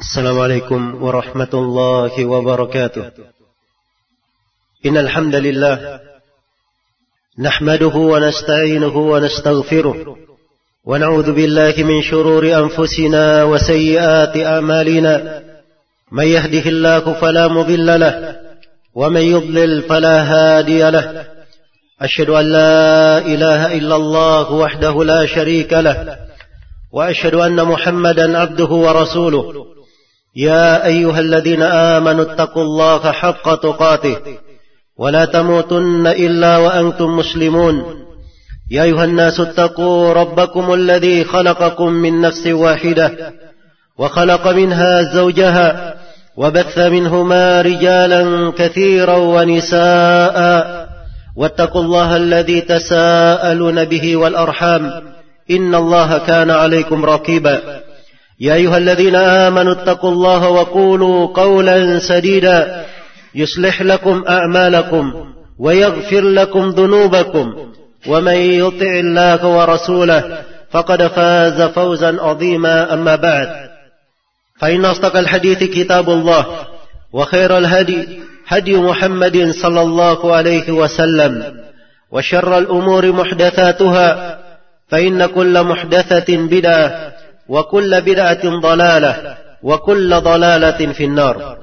السلام عليكم ورحمة الله وبركاته. إن الحمد لله نحمده ونستعينه ونستغفره ونعوذ بالله من شرور أنفسنا وسيئات أعمالنا. من يهده الله فلا مضل له ومن يضلل فلا هادي له. أشهد أن لا إله إلا الله وحده لا شريك له وأشهد أن محمدا عبده ورسوله. يا أيها الذين آمنوا اتقوا الله حق تقاته ولا تموتن إلا وأنتم مسلمون. يا أيها الناس اتقوا ربكم الذي خلقكم من نفس واحدة وخلق منها زوجها وبث منهما رجالا كثيرا ونساء واتقوا الله الذي تساءلون به والأرحام إن الله كان عليكم رقيبا. يا أيها الذين آمنوا اتقوا الله وقولوا قولا سديدا يصلح لكم أعمالكم ويغفر لكم ذنوبكم ومن يطع الله ورسوله فقد فاز فوزا عظيما. أما بعد فإن أصدق الحديث كتاب الله وخير الهدي هدي محمد صلى الله عليه وسلم وشر الأمور محدثاتها فإن كل محدثة بدعة وكل بدعة ضلالة وكل ضلالة في النار.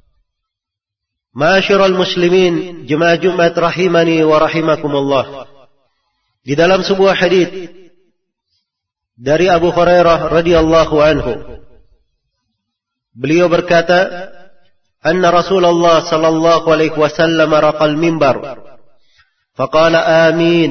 Ma'asyiral muslimin, jemaah Jumat rahimani wa rahimakumullah. Di dalam sebuah hadits dari Abu Hurairah radhiyallahu anhu, beliau berkata, anna Rasulullah sallallahu alaihi wasallam raqal mimbar faqala amin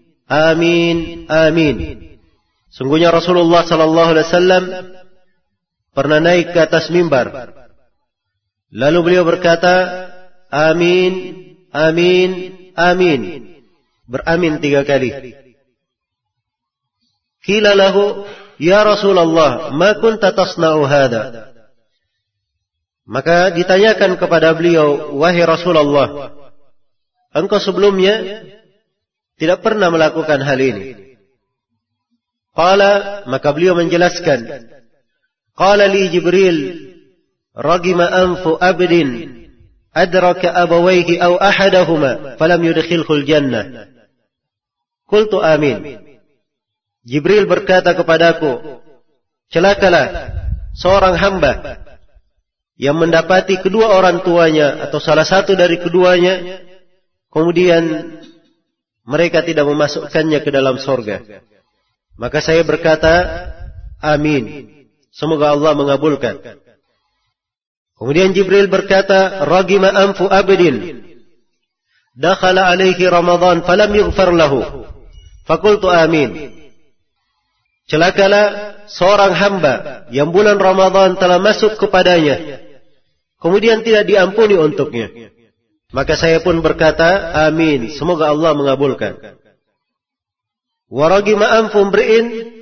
amin amin. Sungguhnya Rasulullah sallallahu alaihi wasallam pernah naik ke atas mimbar, lalu beliau berkata amin amin amin, beramin 3 kali. Qila lahu ya Rasulullah ma kunta tasna'u hadha. Maka ditanyakan kepada beliau, wahai Rasulullah, engkau sebelumnya tidak pernah melakukan hal ini. Qala, maka beliau menjelaskan, qala li Jibril ragima anfu abdin adraka abawayhi aw ahadahuma falam yudkhilhul jannah. Qultu amin. Jibril berkata kepadaku, celakalah seorang hamba yang mendapati kedua orang tuanya atau salah satu dari keduanya, kemudian mereka tidak memasukkannya ke dalam surga. Maka saya berkata amin, semoga Allah mengabulkan. Kemudian Jibril berkata, ragima anfu abdin dakhala alaihi Ramadan falam yughfar lahu faqultu amin. Celakalah seorang hamba yang bulan Ramadan telah masuk kepadanya, kemudian tidak diampuni untuknya. Maka saya pun berkata amin, semoga Allah mengabulkan. Wa ragima anfu mri'in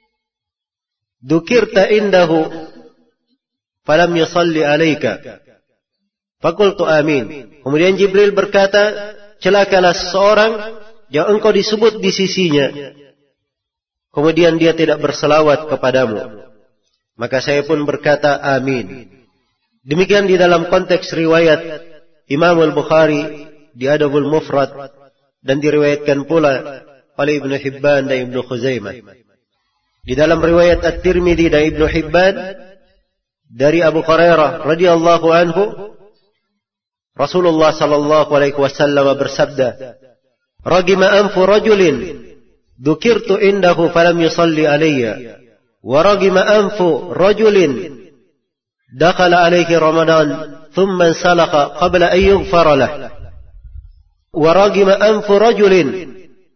dzukirta indahu falam yusalli alayka faqultu amin. Kemudian Jibril berkata, celakalah seorang yang engkau disebut di sisinya, kemudian dia tidak berselawat kepadamu. Maka saya pun berkata amin. Demikian di dalam konteks riwayat Imam Al-Bukhari di Adabul Mufrad, dan diriwayatkan pula oleh Ibnu Hibban dan Ibnu Khuzaimah. Di dalam riwayat At-Tirmidzi dan Ibnu Hibban dari Abu Hurairah radhiyallahu anhu, Rasulullah sallallahu alaihi wasallam bersabda, ragima anfu rajulin dzukirtu indahu falam yusalli alayya wa ragima anfu rajulin dakhala alayhi Ramadan thumma salakha qabla an yughfara lahu wa ragima anfu rajulin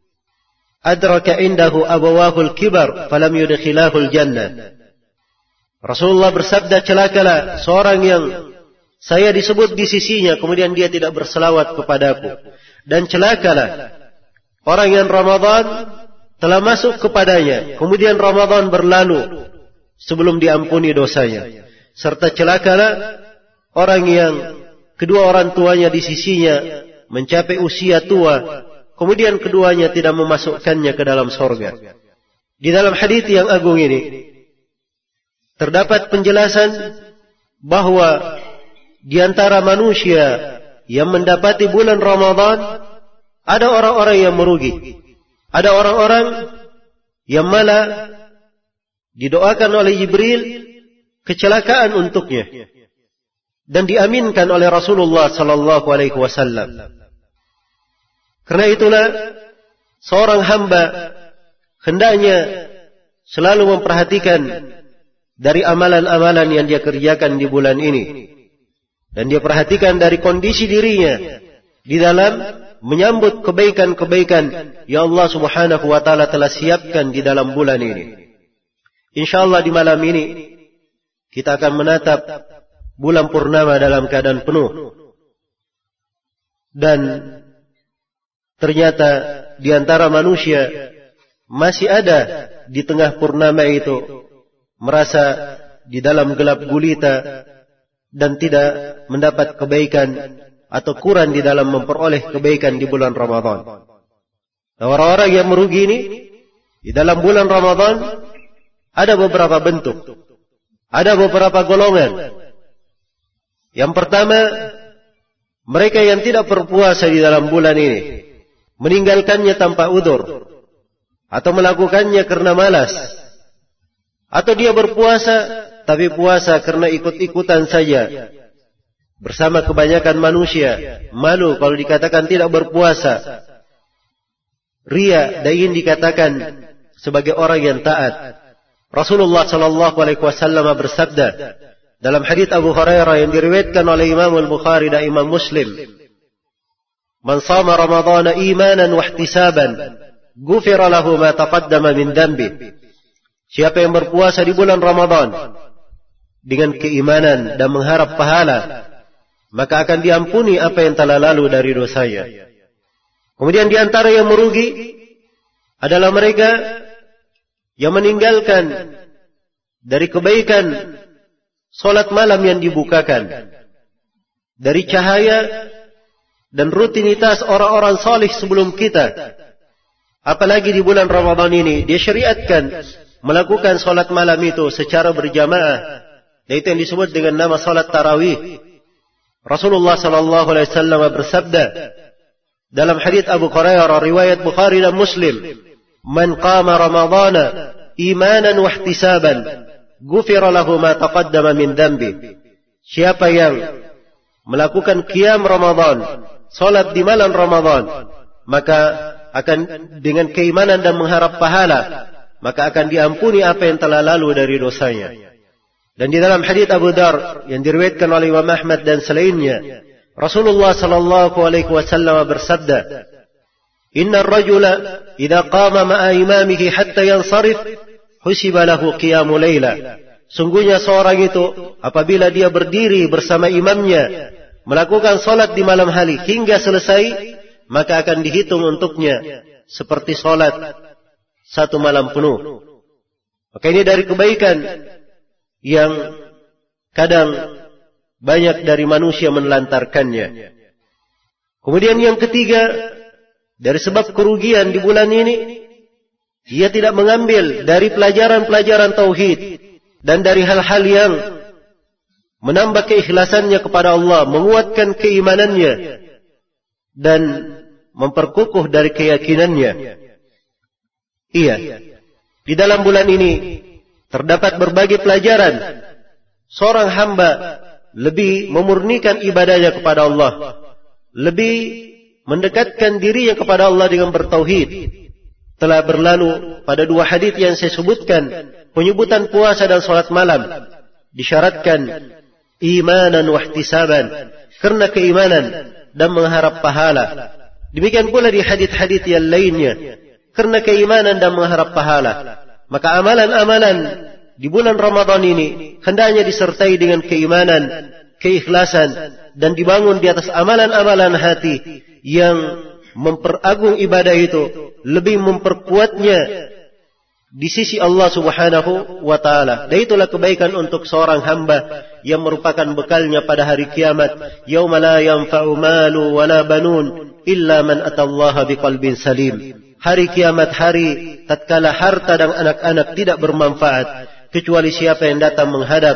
adraka indahu abawahu al-kibar falam yudkhilahu al-jannah. Rasulullah bersabda, celakalah seorang yang saya disebut di sisinya, kemudian dia tidak berselawat kepadaku. Dan celakalah orang yang Ramadan telah masuk kepadanya, kemudian Ramadan berlalu sebelum diampuni dosanya. Serta celakalah orang yang kedua orang tuanya di sisinya mencapai usia tua, kemudian keduanya tidak memasukkannya ke dalam surga. Di dalam hadits yang agung ini terdapat penjelasan bahwa di antara manusia yang mendapati bulan Ramadan ada orang-orang yang merugi. Ada orang-orang yang malah didoakan oleh Jibril kecelakaan untuknya dan diaminkan oleh Rasulullah sallallahu alaihi wasallam. Karena itulah seorang hamba hendaknya selalu memperhatikan dari amalan-amalan yang dia kerjakan di bulan ini, dan dia perhatikan dari kondisi dirinya di dalam menyambut kebaikan-kebaikan yang Allah Subhanahu wa taala telah siapkan di dalam bulan ini. Insyaallah di malam ini kita akan menatap bulan purnama dalam keadaan penuh. Dan ternyata di antara manusia masih ada di tengah purnama itu merasa di dalam gelap gulita dan tidak mendapat kebaikan atau kurang di dalam memperoleh kebaikan di bulan Ramadan. Nah, orang-orang yang merugi ini di dalam bulan Ramadan ada beberapa bentuk, ada beberapa golongan. Yang pertama, mereka yang tidak berpuasa di dalam bulan ini, meninggalkannya tanpa udzur, atau melakukannya karena malas, atau dia berpuasa tapi puasa karena ikut-ikutan saja. Bersama kebanyakan manusia, malu kalau dikatakan tidak berpuasa. Ria dan ingin dikatakan sebagai orang yang taat. Rasulullah sallallahu alaihi wasallam bersabda dalam hadits Abu Hurairah yang diriwayatkan oleh Imam Al-Bukhari dan Imam Muslim, "Man shama Ramadhana imanan wa ihtisaban, ghufira lahu ma taqaddama min dhanbi." Siapa yang berpuasa di bulan Ramadan dengan keimanan dan mengharap pahala, maka akan diampuni apa yang telah lalu dari dosanya. Kemudian di antara yang merugi adalah mereka yang meninggalkan dari kebaikan solat malam yang dibukakan, dari cahaya dan rutinitas orang-orang salih sebelum kita. Apalagi di bulan Ramadan ini dia syariatkan melakukan solat malam itu secara berjamaah, dan itu yang disebut dengan nama solat tarawih. Rasulullah sallallahu alaihi wasallam bersabda dalam hadits Abu Hurairah riwayat Bukhari dan Muslim, "Man qama Ramadhana imanan wa ihtisaban, ghufira lahu ma taqaddama min dhanbi." Siapa yang melakukan qiyam Ramadan, salat di malam Ramadan, maka akan dengan keimanan dan mengharap pahala, maka akan diampuni apa yang telah lalu dari dosanya. Dan di dalam hadits Abu Dar yang diriwayatkan oleh Imam Ahmad dan selainnya, Rasulullah sallallahu alaihi wasallam bersabda, "Inna ar-rajula idza qama ma'a imamihi hatta yansarif, husiba lahu qiyamul laila." Sungguhnya seorang itu apabila dia berdiri bersama imamnya melakukan salat di malam hari hingga selesai, maka akan dihitung untuknya seperti salat satu malam penuh. Maka ini dari kebaikan yang kadang banyak dari manusia menelantarkannya. Kemudian yang ketiga, dari sebab kerugian di bulan ini, dia tidak mengambil dari pelajaran-pelajaran tauhid dan dari hal-hal yang menambah keikhlasannya kepada Allah, menguatkan keimanannya dan memperkukuh dari keyakinannya. Iya, di dalam bulan ini terdapat berbagai pelajaran. Seorang hamba lebih memurnikan ibadahnya kepada Allah, lebih mendekatkan dirinya kepada Allah dengan bertauhid. Telah berlalu pada dua hadits yang saya sebutkan, penyebutan puasa dan salat malam disyaratkan imanan wa ihtisaban, karena keimanan dan mengharap pahala. Demikian pula di hadits-hadits yang lainnya, karena keimanan dan mengharap pahala. Maka amalan-amalan di bulan Ramadan ini hendaknya disertai dengan keimanan, keikhlasan, dan dibangun di atas amalan-amalan hati yang memperagung ibadah itu, lebih memperkuatnya di sisi Allah Subhanahu wa taala. Dan itulah kebaikan untuk seorang hamba yang merupakan bekalnya pada hari kiamat, yauma la yanfa'u malu wala banun illa man atallaha biqalbin salim. Hari kiamat, hari tatkala harta dan anak-anak tidak bermanfaat kecuali siapa yang datang menghadap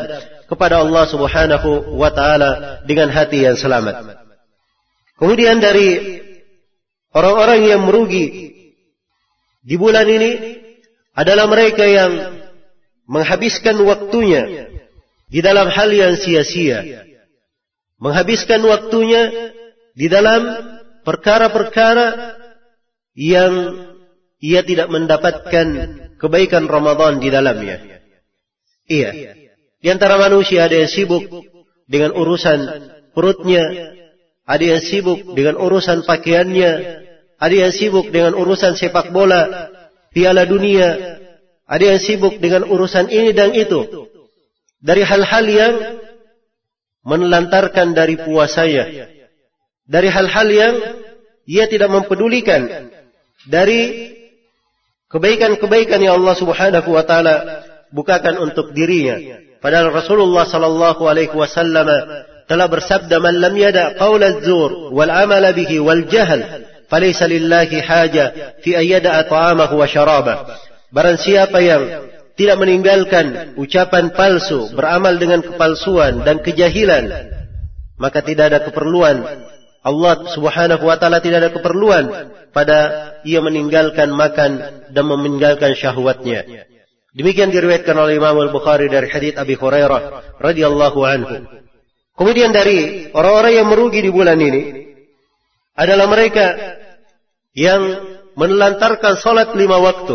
kepada Allah Subhanahu wa taala dengan hati yang selamat. Kemudian dari orang-orang yang merugi di bulan ini adalah mereka yang menghabiskan waktunya di dalam hal yang sia-sia. Menghabiskan waktunya di dalam perkara-perkara yang ia tidak mendapatkan kebaikan Ramadan di dalamnya. Iya. Di antara manusia ada yang sibuk dengan urusan perutnya, ada yang sibuk dengan urusan pakaiannya, ada yang sibuk dengan urusan sepak bola, Piala Dunia, ada yang sibuk dengan urusan ini dan itu. Dari hal-hal yang menelantarkan dari puasanya, dari hal-hal yang ia tidak mempedulikan dari kebaikan-kebaikan yang Allah Subhanahu wa taala bukakan untuk dirinya. Padahal Rasulullah sallallahu alaihi wasallam telah bersabda, "Man lam yada' qaula az-zur wal 'amala bihi wal jahl, falaysa lillahi haja fi an yada'a ta'amahu wa syarabah." Barang siapa yang tidak meninggalkan ucapan palsu, beramal dengan kepalsuan dan kejahilan, maka tidak ada keperluan, Allah Subhanahu wa taala tidak ada keperluan pada ia meninggalkan makan dan meninggalkan syahwatnya. Demikian diriwayatkan oleh Imam Al-Bukhari dari hadits Abi Hurairah radhiyallahu anhu. Kemudian dari orang-orang yang merugi di bulan ini adalah mereka yang menelantarkan salat 5 waktu,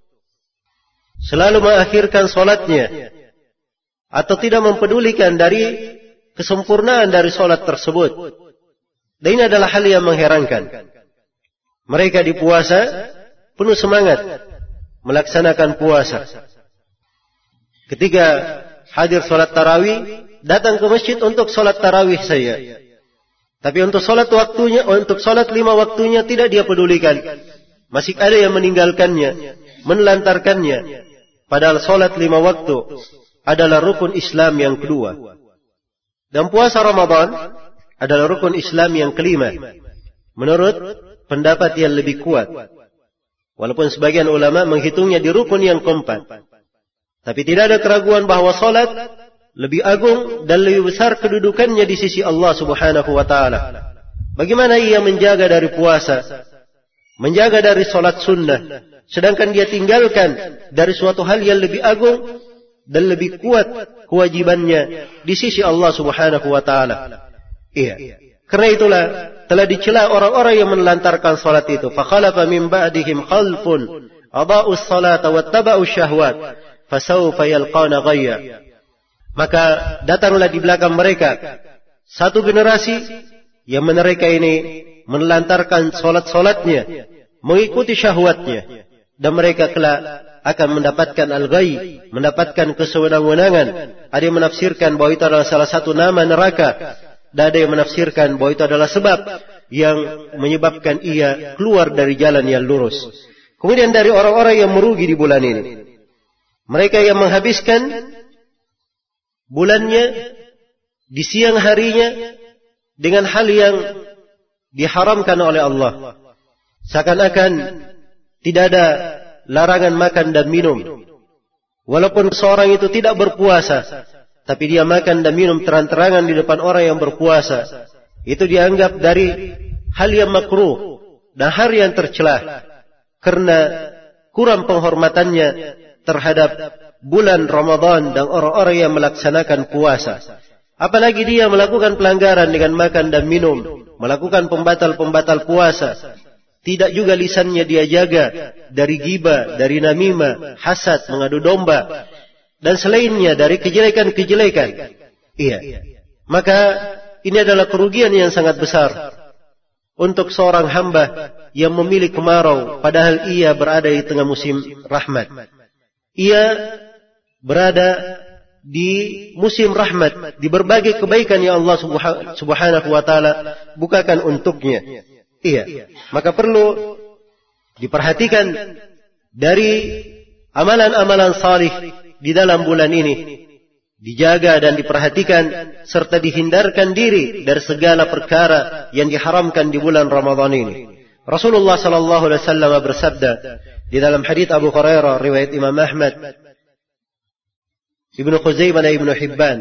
selalu mengakhirkan salatnya atau tidak mempedulikan dari kesempurnaan dari salat tersebut. Dan ini adalah hal yang mengherankan. Mereka di puasa penuh semangat melaksanakan puasa. Ketika hadir salat tarawih, datang ke masjid untuk salat tarawih saja. Tapi untuk salat waktunya, untuk salat 5 waktunya tidak dia pedulikan. Masih ada yang meninggalkannya, menelantarkannya. Padahal salat 5 waktu adalah rukun Islam yang kedua. Dan puasa Ramadan adalah rukun Islam yang kelima, menurut pendapat yang lebih kuat. Walaupun sebagian ulama menghitungnya di rukun yang keempat. Tapi tidak ada keraguan bahwa salat lebih agung dan lebih besar kedudukannya di sisi Allah Subhanahu wa taala. Bagaimana ia menjaga dari puasa, menjaga dari salat sunnah, sedangkan dia tinggalkan dari suatu hal yang lebih agung dan lebih kuat kewajibannya di sisi Allah Subhanahu wa taala. Iya. Karena itulah telah dicela orang-orang yang menelantarkan salat itu. Fa khalafa min ba'dihim khalfun adaa'us salata wattaba'us syahwat fasawfa yalqawna ghayya. Maka datanglah di belakang mereka satu generasi yang mereka ini menelantarkan salat-salatnya, mengikuti syahwatnya, dan mereka kelak akan mendapatkan al-ghayy, mendapatkan kesewenang-wenangan. Ada yang menafsirkan bahwa itu adalah salah satu nama neraka. Dan ada yang menafsirkan bahwa itu adalah sebab yang menyebabkan ia keluar dari jalan yang lurus. Kemudian dari orang-orang yang merugi di bulan ini, mereka yang menghabiskan bulannya di siang harinya dengan hal yang diharamkan oleh Allah. Seakan-akan tidak ada larangan makan dan minum. Walaupun seorang itu tidak berpuasa, tapi dia makan dan minum terang-terangan di depan orang yang berpuasa, itu dianggap dari hal yang makruh dan hal yang tercela, karena kurang penghormatannya terhadap bulan Ramadan dan orang-orang yang melaksanakan puasa. Apalagi dia melakukan pelanggaran dengan makan dan minum, melakukan pembatal-pembatal puasa. Tidak juga lisannya dia jaga dari ghibah, dari namimah, hasad, mengadu domba, dan selainnya dari kejelekan-kejelekan. Iya. Maka ini adalah kerugian yang sangat besar untuk seorang hamba yang memilih kemarau padahal ia berada di tengah musim rahmat. Ia berada di musim rahmat, di berbagai kebaikan yang Allah Subhanahu wa taala bukakan untuknya. Iya. Maka perlu diperhatikan dari amalan-amalan salih di dalam bulan ini, dijaga dan diperhatikan serta dihindarkan diri dari segala perkara yang diharamkan di bulan Ramadan ini. Rasulullah sallallahu alaihi wasallam bersabda di dalam hadits Abu Hurairah riwayat Imam Ahmad, Ibnu Khuzaimah dan Ibnu Hibban.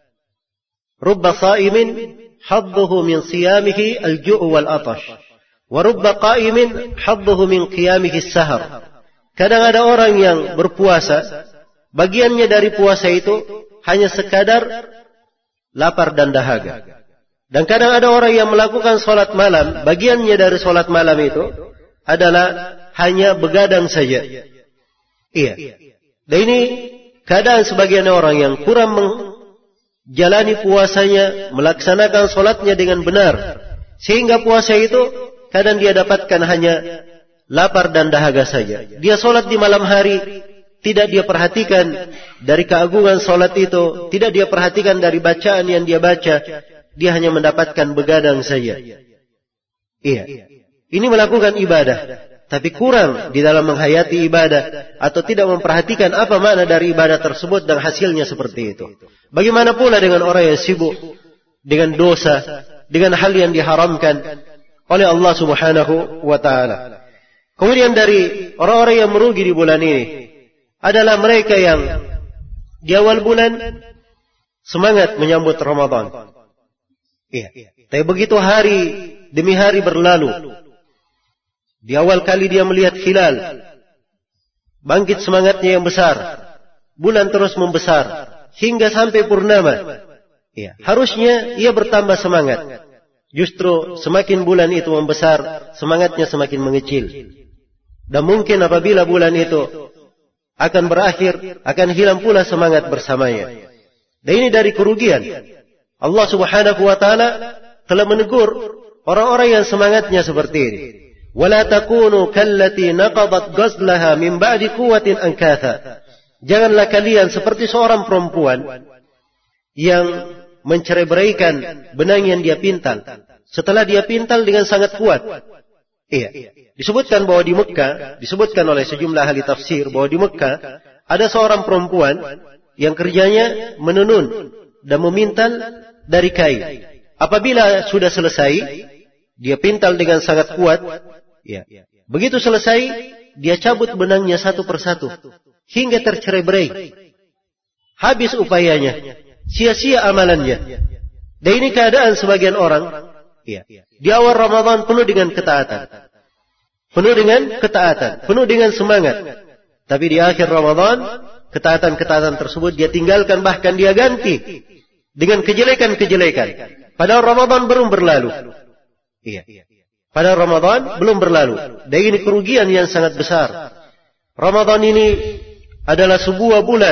Rubba sa'imin hadduhu min siyamihi al-ju' wal atash. Wa rubba qa'imin hadduhu min qiyamihi as-sahar. Kadang ada orang yang berpuasa, bagiannya dari puasa itu hanya sekadar lapar dan dahaga. Dan kadang ada orang yang melakukan sholat malam, bagiannya dari sholat malam itu adalah hanya begadang saja. Iya. Dan ini keadaan sebagian orang yang kurang menjalani puasanya, melaksanakan sholatnya dengan benar. Sehingga puasa itu kadang dia dapatkan hanya lapar dan dahaga saja. Dia sholat di malam hari, tidak dia perhatikan dari keagungan sholat itu, tidak dia perhatikan dari bacaan yang dia baca, dia hanya mendapatkan begadang saja. Iya. Ini melakukan ibadah, tapi kurang di dalam menghayati ibadah, atau tidak memperhatikan apa makna dari ibadah tersebut dan hasilnya seperti itu. Bagaimana pula dengan orang yang sibuk dengan dosa, dengan hal yang diharamkan oleh Allah Subhanahu wa ta'ala. Kemudian dari orang-orang yang merugi di bulan ini adalah mereka yang di awal bulan semangat menyambut Ramadan. Iya. Tapi begitu hari demi hari berlalu, di awal kali dia melihat hilal, bangkit semangatnya yang besar, bulan terus membesar hingga sampai purnama. Ya, harusnya ia bertambah semangat. Justru semakin bulan itu membesar, semangatnya semakin mengecil. Dan mungkin apabila bulan itu akan berakhir, akan hilang pula semangat bersamanya. Dan ini dari kerugian. Allah Subhanahu wa ta'ala telah menegur orang-orang yang semangatnya seperti ini. وَلَا تَكُونُوا كَالَّتِي نَقَضَتْ غَزْلَهَا مِنْ بَعْدِ قُوَّةٍ أَنْكَاثًا. Janganlah kalian seperti seorang perempuan yang mencerai-beraikan benang yang dia pintal setelah dia pintal dengan sangat kuat. Iya. Disebutkan bahwa di Mekah, disebutkan oleh sejumlah ahli tafsir bahwa di Mekah ada seorang perempuan yang kerjanya menenun dan memintal dari kain. Apabila sudah selesai, dia pintal dengan sangat kuat. Ya. Begitu selesai, dia cabut benangnya satu persatu hingga tercerai-berai. Habis upayanya, sia-sia amalannya. Dan ini keadaan sebagian orang. Ya. Di awal Ramadan penuh dengan ketaatan, penuh dengan semangat. Tapi di akhir Ramadan, ketaatan-ketaatan tersebut dia tinggalkan, bahkan dia ganti dengan kejelekan-kejelekan. Padahal Ramadan belum berlalu. Iya. Padahal Ramadan belum berlalu. Dan ini kerugian yang sangat besar. Ramadan ini adalah sebuah bulan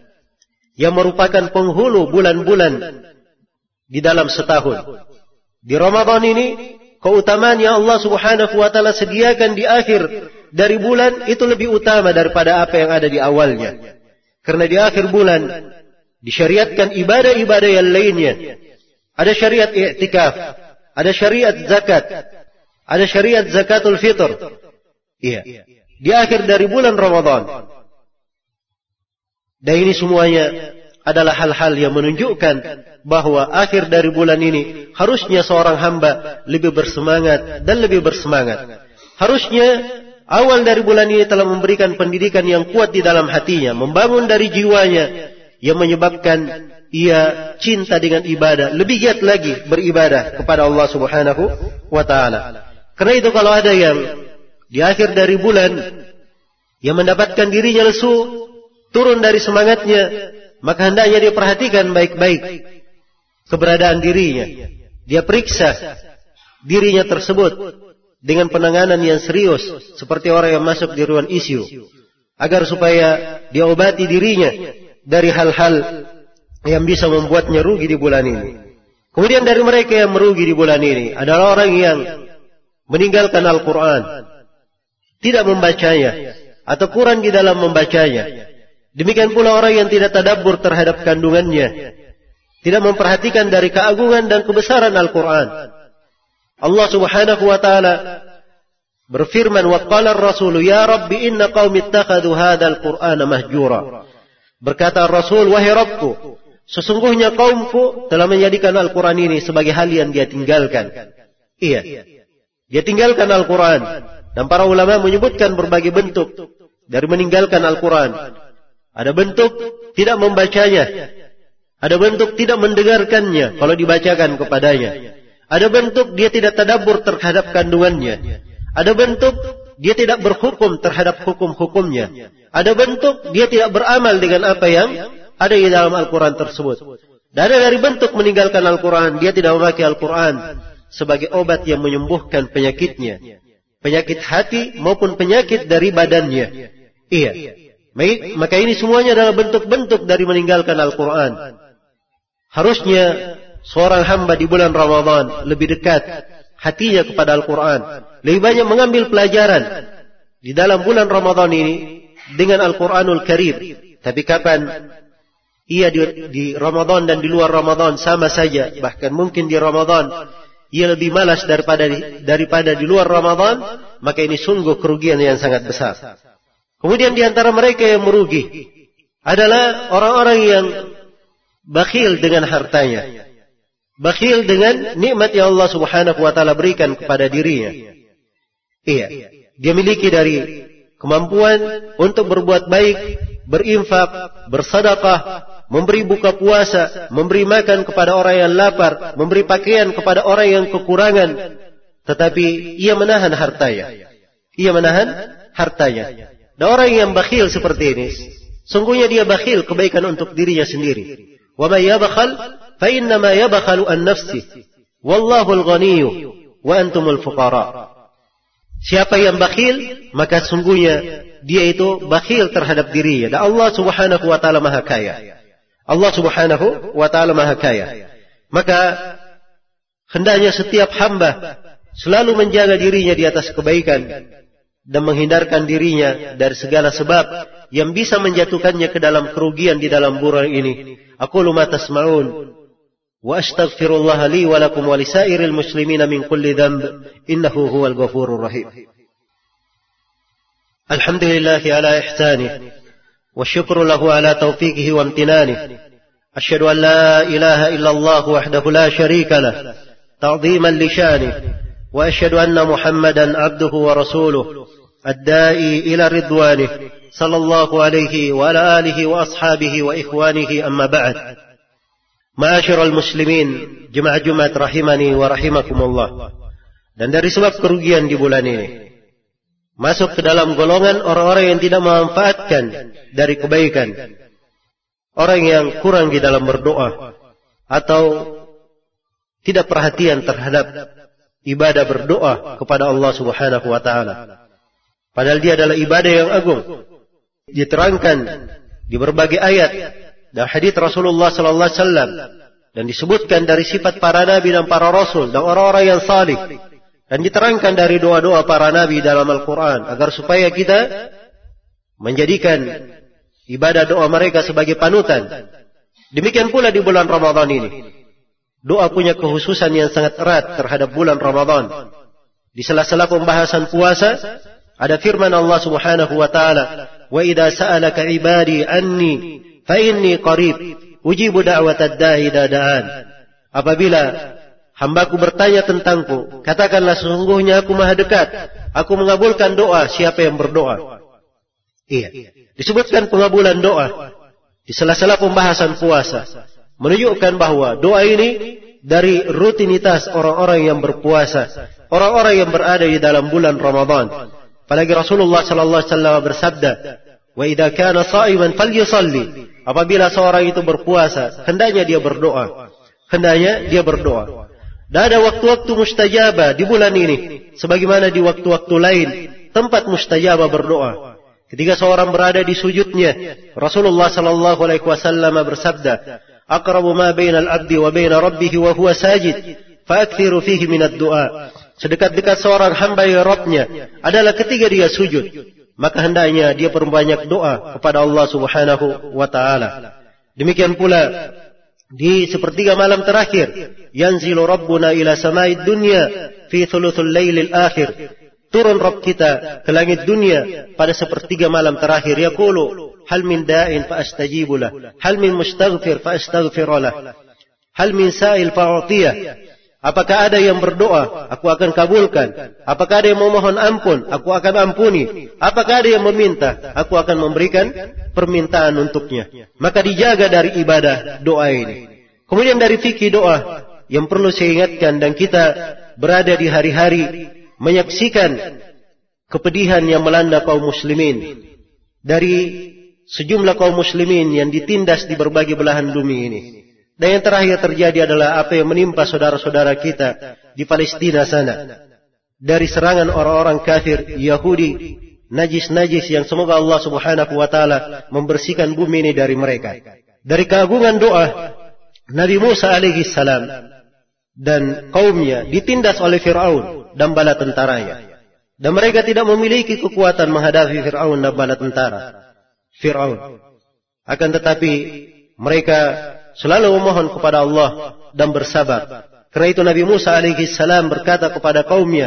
yang merupakan penghulu bulan-bulan di dalam setahun. Di Ramadan ini, keutamaan yang Allah Subhanahu wa ta'ala sediakan di akhir dari bulan itu lebih utama daripada apa yang ada di awalnya. Karena di akhir bulan disyariatkan ibadah-ibadah yang lainnya. Ada syariat i'tikaf, ada syariat zakat, ada syariat zakatul fitr. Iya. Di akhir dari bulan Ramadan. Dan ini semuanya adalah hal-hal yang menunjukkan bahwa akhir dari bulan ini harusnya seorang hamba lebih bersemangat dan lebih bersemangat. Harusnya awal dari bulan ini telah memberikan pendidikan yang kuat di dalam hatinya, membangun dari jiwanya yang menyebabkan ia cinta dengan ibadah, lebih giat lagi beribadah kepada Allah Subhanahu wa ta'ala. Karena itu kalau ada yang di akhir dari bulan yang mendapatkan dirinya lesu, turun dari semangatnya, maka hendaknya dia perhatikan baik-baik keberadaan dirinya. Dia periksa dirinya tersebut dengan penanganan yang serius, seperti orang yang masuk di ruang ICU, agar supaya dia obati dirinya dari hal-hal yang bisa membuatnya rugi di bulan ini. Kemudian dari mereka yang merugi di bulan ini adalah orang yang meninggalkan Al-Quran, tidak membacanya, atau kurang di dalam membacanya. Demikian pula orang yang tidak tadabbur terhadap kandungannya, tidak memperhatikan dari keagungan dan kebesaran Al-Quran. Allah Subhanahu wa ta'ala berfirman, wa qala ar-rasul ya rabbi inna qaumi ittakhadhu hadzal qur'ana mahjura. Berkata Rasul, wahai Rabbku, sesungguhnya kaumku telah menjadikan Al-Quran ini sebagai hal yang dia tinggalkan. Iya, dia tinggalkan Al-Quran. Dan para ulama menyebutkan berbagai bentuk dari meninggalkan Al-Quran. Ada bentuk tidak membacanya. Ada bentuk tidak mendengarkannya kalau dibacakan kepadanya. Ada bentuk dia tidak tadabbur terhadap kandungannya. Ada bentuk dia tidak berhukum terhadap hukum-hukumnya. Ada bentuk dia tidak beramal dengan apa yang ada di dalam Al-Quran tersebut. Dan ada dari bentuk meninggalkan Al-Quran, dia tidak memakai Al-Quran sebagai obat yang menyembuhkan penyakitnya. Penyakit hati maupun penyakit dari badannya. Iya. Maka ini semuanya adalah bentuk-bentuk dari meninggalkan Al-Quran. Harusnya seorang hamba di bulan Ramadan lebih dekat hatinya kepada Al-Quran. Lebih banyak mengambil pelajaran di dalam bulan Ramadan ini dengan Al-Quranul Karim. Tapi kapan ia di Ramadan dan di luar Ramadan sama saja. Bahkan mungkin di Ramadan ia lebih malas daripada di luar Ramadan. Maka ini sungguh kerugian yang sangat besar. Kemudian di antara mereka yang merugi adalah orang-orang yang bakhil dengan hartanya. Bakhil dengan nikmat yang Allah Subhanahu wa taala berikan kepada dirinya. Iya, dia miliki dari kemampuan untuk berbuat baik, berinfak, bersedekah, memberi buka puasa, memberi makan kepada orang yang lapar, memberi pakaian kepada orang yang kekurangan, tetapi ia menahan hartanya. Ia menahan hartanya. Dan orang yang bakhil seperti ini, sungguhnya dia bakhil kebaikan untuk dirinya sendiri. Wa may yabkhal fa inna ma yabkhalu an nafsi wallahu al-ghaniyyu wa antumul fuqara. Siapa yang bakhil, maka sungguhnya dia itu bakhil terhadap dirinya. Dan Allah Subhanahu wa taala Maha Kaya. Allah Subhanahu wa taala Maha Kaya. Maka hendaknya setiap hamba selalu menjaga dirinya di atas kebaikan dan menghindarkan dirinya dari segala sebab yang bisa menjatuhkannya ke dalam kerugian di dalam bulan ini. Aqulu ma tasma'un wa astaghfirullah li wa lakum wa lisairil muslimina min kulli dhanb innahu huwal ghafurur rahim. Alhamdulillah ala ihsanihi wa syukru lahu ala taufiqihi wa amtinanihi. Asyhadu an la ilaha illallah wahdahu la syarika lah ta'dhiman li syanihi wa asyhadu anna Muhammadan abduhu wa rasuluh ad-da'i ila ridwanihi sallallahu alaihi wa ala alihi wa ashabihi wa ikhwanihi amma ba'd. Ma'asyiral muslimin, jemaah Jumat rahimani wa rahimakumullah. Dan dari sebab kerugian di bulan ini, masuk ke dalam golongan orang-orang yang tidak memanfaatkan dari kebaikan, orang yang kurang di dalam berdoa, atau tidak perhatian terhadap ibadah berdoa kepada Allah Subhanahu wa taala. Padahal dia adalah ibadah yang agung. Diterangkan di berbagai ayat dan hadits Rasulullah sallallahu alaihi wasallam, dan disebutkan dari sifat para nabi dan para rasul dan orang-orang yang salih, dan diterangkan dari doa-doa para nabi dalam Al-Quran, agar supaya kita menjadikan ibadah doa mereka sebagai panutan. Demikian pula di bulan Ramadan ini, doa punya kekhususan yang sangat erat terhadap bulan Ramadan. Di sela-sela pembahasan puasa ada firman Allah Subhanahu wa taala, "Wa idza sa'alaka 'ibadi anni fa inni qarib ujibu da'watad da'i idza da'an." Apabila hambaku bertanya tentangku, katakanlah sesungguhnya aku Maha dekat, aku mengabulkan doa siapa yang berdoa. Iya, disebutkan pengabulan doa di sela-sela pembahasan puasa, menunjukkan bahwa doa ini dari rutinitas orang-orang yang berpuasa, orang-orang yang berada di dalam bulan Ramadan. Apalagi Rasulullah sallallahu alaihi wasallam bersabda, "Wa idza kana sha'iman falyusalli." Apabila seorang itu berpuasa, hendaknya dia berdoa. Hendaknya dia berdoa. Dan ada waktu-waktu mustajabah di bulan ini, sebagaimana di waktu-waktu lain tempat mustajabah berdoa. Ketika seorang berada di sujudnya, Rasulullah sallallahu alaihi wasallam bersabda, "Aqrabu ma bainal 'abdi wa baina rabbih wa huwa sajid, fa'akthiru fihi minad du'a." Sedekat-dekat seorang hamba yang Rabbnya adalah ketika dia sujud, maka hendaknya dia perbanyak doa kepada Allah Subhanahu wa taala. Demikian pula di sepertiga malam terakhir, yanzilu rabbuna ila sama'id dunya fi thuluthul lailil akhir. Turun Rabb kita ke langit dunia pada sepertiga malam terakhir. Yaqulu, hal min da'in fa astajibu lah, hal min mustaghfir fa astaghfir lah, hal min sa'il fa u'tiyah. Apakah ada yang berdoa, aku akan kabulkan. Apakah ada yang memohon ampun, aku akan ampuni. Apakah ada yang meminta, aku akan memberikan permintaan untuknya. Maka dijaga dari ibadah doa ini. Kemudian dari fikih doa yang perlu saya ingatkan, dan kita berada di hari-hari menyaksikan kepedihan yang melanda kaum muslimin. Dari sejumlah kaum muslimin yang ditindas di berbagai belahan bumi ini. Dan yang terakhir terjadi adalah apa yang menimpa saudara-saudara kita di Palestina sana. Dari serangan orang-orang kafir, Yahudi, najis-najis yang semoga Allah subhanahu wa ta'ala membersihkan bumi ini dari mereka. Dari keagungan doa Nabi Musa alaihi salam dan kaumnya ditindas oleh Fir'aun dan bala tentaranya. Dan mereka tidak memiliki kekuatan menghadapi Fir'aun dan bala tentara Fir'aun. Akan tetapi mereka selalu memohon kepada Allah dan bersabar. Karena itu Nabi Musa alaihi salam berkata kepada kaumnya,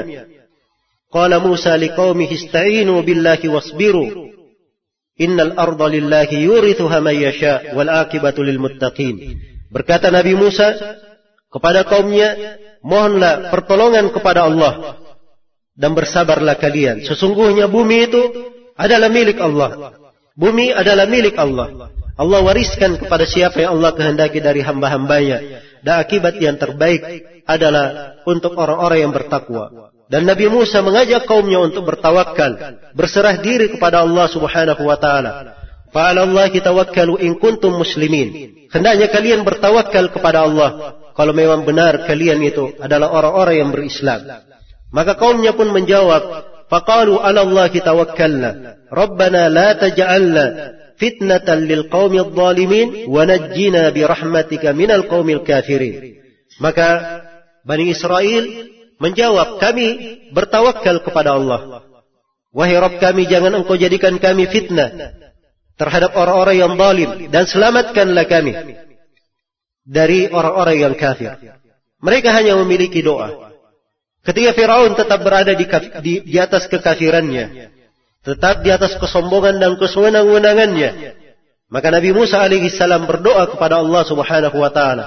qala Musa liqaumihi ista'inu billahi wasbiru innal arda lillahi yurithuha man yasha wal aqibatu lil muttaqin. Berkata Nabi Musa kepada kaumnya, mohonlah pertolongan kepada Allah dan bersabarlah kalian. Sesungguhnya bumi itu adalah milik Allah. Bumi adalah milik Allah. Allah wariskan kepada siapa yang Allah kehendaki dari hamba-hambanya. Dan akibat yang terbaik adalah untuk orang-orang yang bertakwa. Dan Nabi Musa mengajak kaumnya untuk bertawakal, berserah diri kepada Allah subhanahu wa ta'ala. Fa'ala Allahi tawakkalu in kuntum muslimin. Hendaknya kalian bertawakal kepada Allah kalau memang benar kalian itu adalah orang-orang yang berislam. Maka kaumnya pun menjawab, faqalu 'ala Allahi tawakkalna, Rabbana la taj'alna fitnatan lil qaumil zalimin wa najjina bi rahmatika minal qaumil kafirin. Maka Bani Israel menjawab, kami bertawakal kepada Allah. Wahai Rabb kami, jangan engkau jadikan kami fitnah terhadap orang-orang yang zalim, dan selamatkanlah kami dari orang-orang yang kafir. Mereka hanya memiliki doa. Ketika Firaun tetap berada di atas kekafirannya, tetap di atas kesombongan dan kesewenang-wenangannya, maka Nabi Musa alaihi salam berdoa kepada Allah subhanahu wa ta'ala.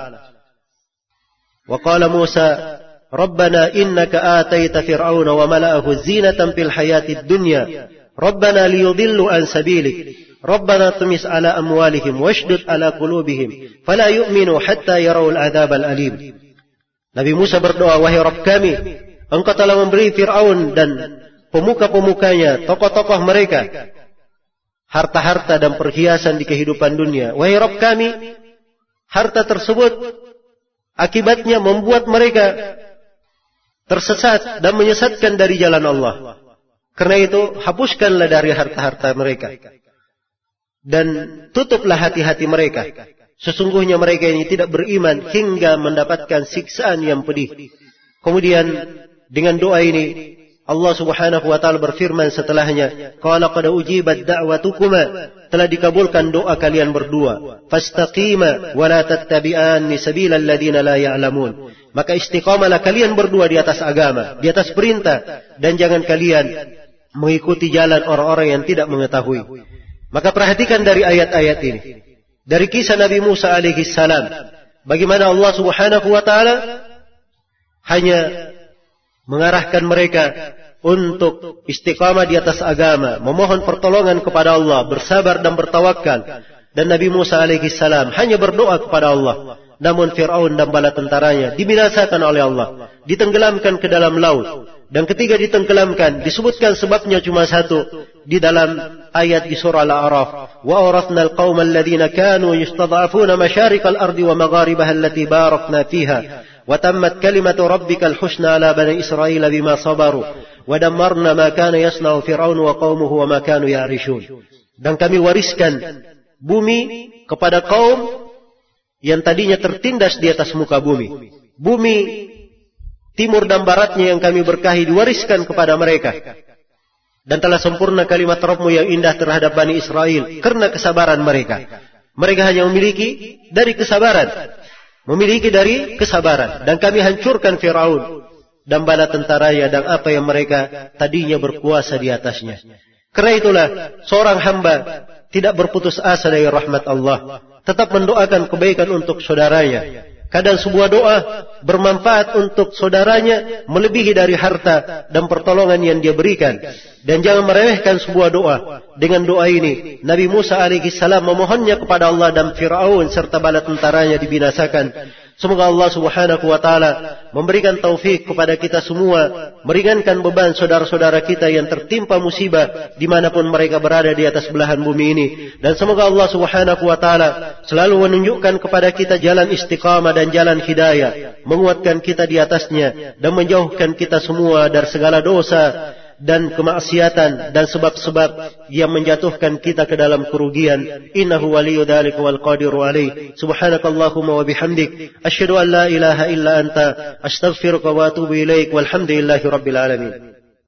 Wa qala Musa, Rabbana innaka ataita fir'auna wa mala'ahu zinatan fil hayatid dunya, Rabbana liyudillu an sabilik, Rabbana tumis ala amwalihim washdud ala qulubihim fala yu'minu hatta yarawul adzabal alim. Nabi Musa berdoa, wahai Rabb kami, engkau telah memberi Fir'aun dan pemuka-pemukanya, tokoh-tokoh mereka, harta-harta dan perhiasan di kehidupan dunia. Wahai Rabb kami, harta tersebut akibatnya membuat mereka tersesat dan menyesatkan dari jalan Allah. Karena itu, hapuskanlah dari harta-harta mereka. Dan tutuplah hati-hati mereka. Sesungguhnya mereka ini tidak beriman hingga mendapatkan siksaan yang pedih. Kemudian, dengan doa ini, Allah subhanahu wa ta'ala berfirman setelahnya, qala qad ujibat da'watukuma, telah dikabulkan doa kalian berdua. Fastaqima wa la tattabi'anni sabilal ladina la ya'lamun. Maka istiqamalah kalian berdua di atas agama, di atas perintah, dan jangan kalian mengikuti jalan orang-orang yang tidak mengetahui. Maka perhatikan dari ayat-ayat ini, dari kisah Nabi Musa alaihi salam, bagaimana Allah subhanahu wa ta'ala hanya mengarahkan mereka untuk istiqamah di atas agama, memohon pertolongan kepada Allah, bersabar dan bertawakal. Dan Nabi Musa alaihi salam hanya berdoa kepada Allah. Namun Fir'aun dan bala tentaranya dibinasakan oleh Allah, ditenggelamkan ke dalam laut. Dan ketika ditenggelamkan, disebutkan sebabnya cuma satu di dalam ayat di surah Al-A'raf. Wa awrathna al-qauma alladhina kanu yustad'afuna masharikal ardi wa magharibaha allati barakna fiha. وتمت كلمة ربك الحسنى على بني إسرائيل بما صبروا ودمرنا ما كان يصنع فرعون وقومه وما كانوا يعرشون. Dan kami wariskan bumi kepada kaum yang tadinya tertindas di atas muka bumi. Bumi timur dan baratnya yang kami berkahi diwariskan kepada mereka. Dan telah sempurna kalimat Rabbmu yang indah terhadap Bani Israel karena kesabaran mereka. Mereka hanya memiliki dari kesabaran. Dan kami hancurkan Fir'aun dan bala tentaranya dan apa yang mereka tadinya berkuasa di atasnya. Karena itulah seorang hamba tidak berputus asa dari rahmat Allah, tetap mendoakan kebaikan untuk saudaranya, Kadang sebuah doa bermanfaat untuk saudaranya melebihi dari harta dan pertolongan yang dia berikan. Dan jangan meremehkan sebuah doa. Dengan doa ini, Nabi Musa alaihissalam memohonnya kepada Allah dan Fir'aun serta bala tentaranya dibinasakan. Semoga Allah subhanahu wa ta'ala memberikan taufik kepada kita semua, meringankan beban saudara-saudara kita yang tertimpa musibah dimanapun mereka berada di atas belahan bumi ini. Dan semoga Allah subhanahu wa ta'ala selalu menunjukkan kepada kita jalan istiqamah dan jalan hidayah, menguatkan kita di atasnya dan menjauhkan kita semua dari segala dosa dan kemaksiatan dan sebab-sebab yang menjatuhkan kita ke dalam kerugian. Innahu waliyyu dzalika wal qadiru alaih. Subhanakallahumma wa bihamdik asyhadu an la ilaha illa anta astaghfiruka wa atubu ilaik. Walhamdulillahi rabbil alamin.